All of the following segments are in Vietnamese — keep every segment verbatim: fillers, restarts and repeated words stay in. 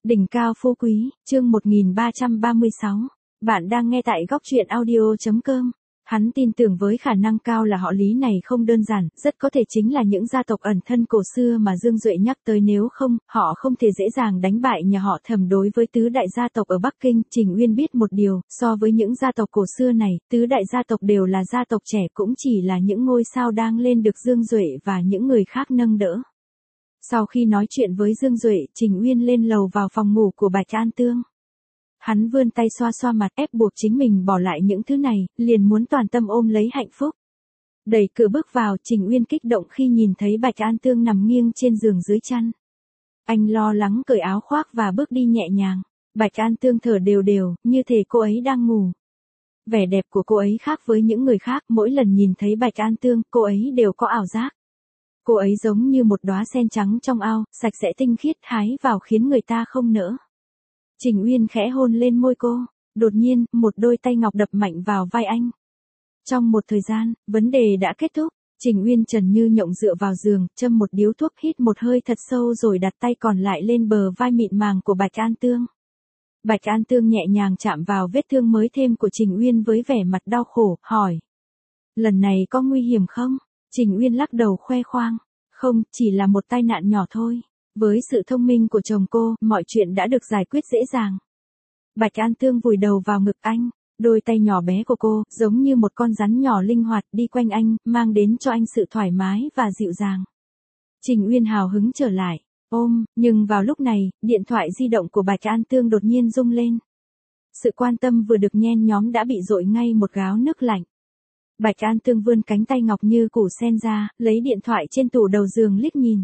Đỉnh cao phú quý, chương một nghìn ba trăm ba mươi sáu. Bạn đang nghe tại góc truyện audio chấm com. Hắn tin tưởng với khả năng cao là họ Lý này không đơn giản, rất có thể chính là những gia tộc ẩn thân cổ xưa mà Dương Duệ nhắc tới, nếu không, họ không thể dễ dàng đánh bại nhà họ Thẩm. Đối với tứ đại gia tộc ở Bắc Kinh, Trình Uyên biết một điều, so với những gia tộc cổ xưa này, tứ đại gia tộc đều là gia tộc trẻ, cũng chỉ là những ngôi sao đang lên được Dương Duệ và những người khác nâng đỡ. Sau khi nói chuyện với Dương Duệ, Trình Uyên lên lầu vào phòng ngủ của Bạch An Tương. Hắn vươn tay xoa xoa mặt, ép buộc chính mình bỏ lại những thứ này, liền muốn toàn tâm ôm lấy hạnh phúc. Đẩy cửa bước vào, Trình Uyên kích động khi nhìn thấy Bạch An Tương nằm nghiêng trên giường dưới chăn. Anh lo lắng cởi áo khoác và bước đi nhẹ nhàng. Bạch An Tương thở đều đều, như thể cô ấy đang ngủ. Vẻ đẹp của cô ấy khác với những người khác, mỗi lần nhìn thấy Bạch An Tương, cô ấy đều có ảo giác. Cô ấy giống như một đóa sen trắng trong ao, sạch sẽ tinh khiết, hái vào khiến người ta không nỡ. Trình Uyên khẽ hôn lên môi cô, đột nhiên, một đôi tay ngọc đập mạnh vào vai anh. Trong một thời gian, vấn đề đã kết thúc, Trình Uyên trần như nhộng dựa vào giường, châm một điếu thuốc, hít một hơi thật sâu rồi đặt tay còn lại lên bờ vai mịn màng của Bạch An Tương. Bạch An Tương nhẹ nhàng chạm vào vết thương mới thêm của Trình Uyên với vẻ mặt đau khổ, hỏi. Lần này có nguy hiểm không? Trình Uyên lắc đầu khoe khoang. Không, chỉ là một tai nạn nhỏ thôi. Với sự thông minh của chồng cô, mọi chuyện đã được giải quyết dễ dàng. Bạch An Tương vùi đầu vào ngực anh, đôi tay nhỏ bé của cô, giống như một con rắn nhỏ linh hoạt đi quanh anh, mang đến cho anh sự thoải mái và dịu dàng. Trình Uyên hào hứng trở lại, ôm, nhưng vào lúc này, điện thoại di động của Bạch An Tương đột nhiên rung lên. Sự quan tâm vừa được nhen nhóm đã bị dội ngay một gáo nước lạnh. Bạch An Tương vươn cánh tay ngọc như củ sen ra, lấy điện thoại trên tủ đầu giường liếc nhìn.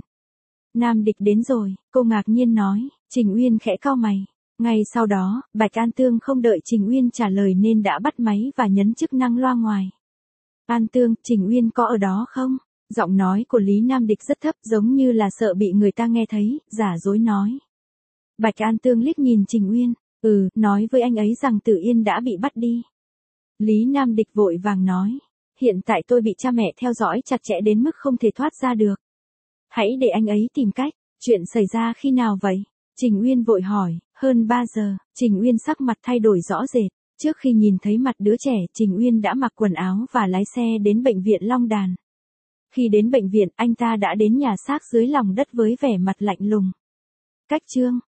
Nam Địch đến rồi, cô ngạc nhiên nói. Trình Uyên khẽ cau mày. Ngay sau đó, Bạch An Tương không đợi Trình Uyên trả lời nên đã bắt máy và nhấn chức năng loa ngoài. An Tương, Trình Uyên có ở đó không? Giọng nói của Lý Nam Địch rất thấp, giống như là sợ bị người ta nghe thấy, giả dối nói. Bạch An Tương liếc nhìn Trình Uyên. Ừ, nói với anh ấy rằng Tử Yên đã bị bắt đi. Lý Nam Địch vội vàng nói. Hiện tại tôi bị cha mẹ theo dõi chặt chẽ đến mức không thể thoát ra được. Hãy để anh ấy tìm cách. Chuyện xảy ra khi nào vậy? Trình Uyên vội hỏi. Hơn ba giờ, Trình Uyên sắc mặt thay đổi rõ rệt. Trước khi nhìn thấy mặt đứa trẻ, Trình Uyên đã mặc quần áo và lái xe đến bệnh viện Long Đàn. Khi đến bệnh viện, anh ta đã đến nhà xác dưới lòng đất với vẻ mặt lạnh lùng. Cách chương.